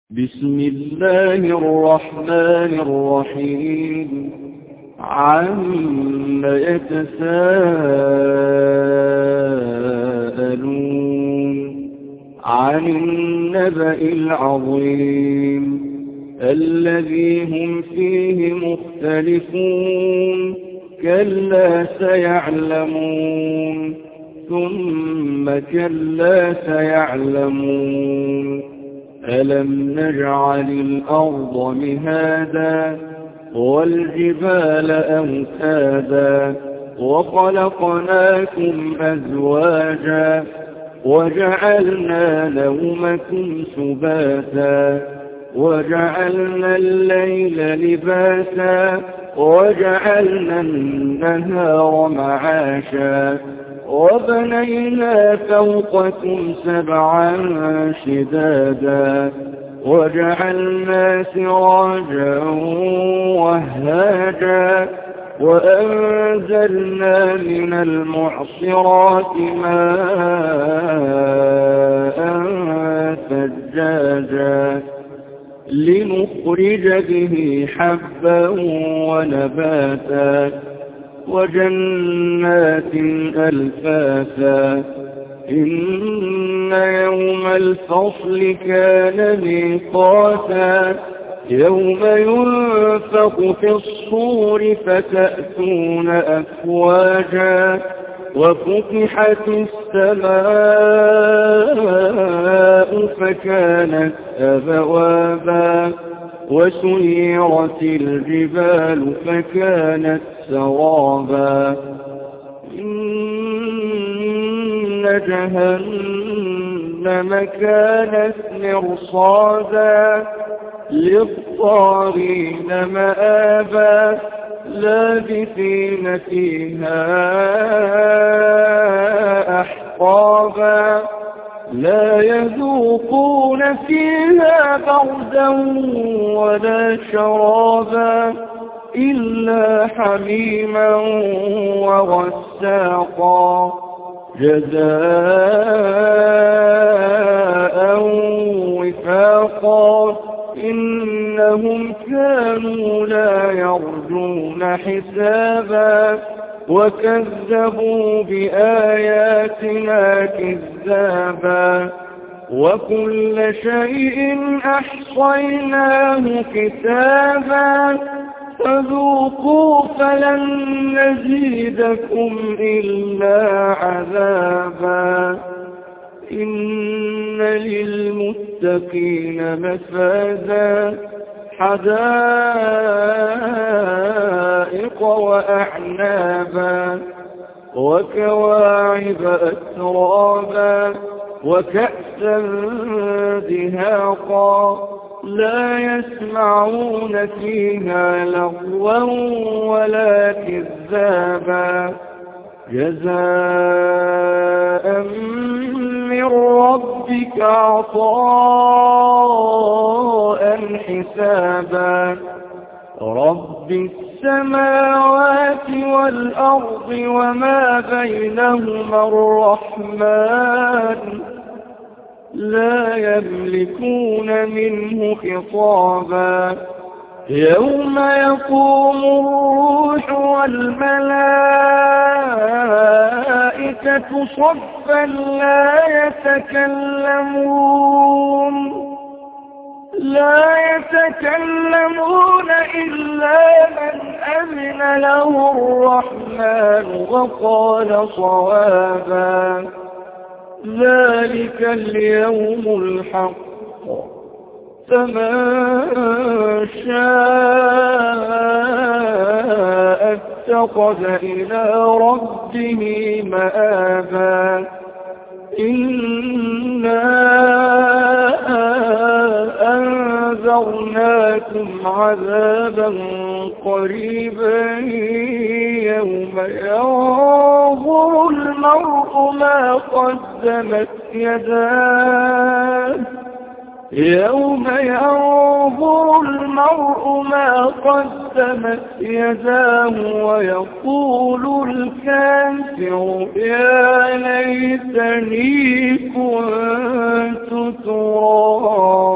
بسم الله الرحمن الرحيم عَمَّ يتساءلون عن النبأ العظيم الذي هم فيه مختلفون كلا سيعلمون ثم كلا سيعلمون ألم نجعل الأرض مهادا والجبال أوتادا وخلقناكم أزواجا وجعلنا نومكم سباتا وجعلنا الليل لباسا وجعلنا النهار معاشا وبنينا فوقكم سبعا شدادا وجعلنا سراجا وهاجا وأنزلنا من المعصرات ماء ثجاجا لنخرج به حبا ونباتا وجنات ألفافا إن يوم الفصل كان ميقاتا يوم ينفخ في الصور فتأتون أفواجا وفتحت السماء فكانت أبوابا وسيرت الجبال فكانت سرابا إن جهنم كانت مرصادا للطاغين مآبا لابثين فيها أحقابا لا يذوقون فيها بردا ولا شرابا إلا حميما وغساقا جزاء وفاقا إنهم كانوا لا يرجون حسابا وكذبوا بآياتنا كذابا وكل شيء أحصيناه كتابا فذوقوا فلن نزيدكم إلا عذابا إن للمتقين مفازا حدائق وأعنابا وكواعب أترابا وكأسا دهاقا لا يسمعون فيها لغوا ولا كذابا جزاء من ربك عطاء حسابا رب السماوات والأرض وما بينهما الرحمن لا يملكون منه خطابا يوم يقوم الروح والملائكة صفا لا يتكلمون إلا من أذن له الرحمن وقال صوابا ذلك اليوم الحق فمن شاء اتخذ إلى ربه مآبا إنا أنذرناكم عذابا قريبا يوم ينظر المرء ما قدمت يداه يوم ينظر المرء ما قدمت يداه ويقول الكافر يا ليتني كنت ترابا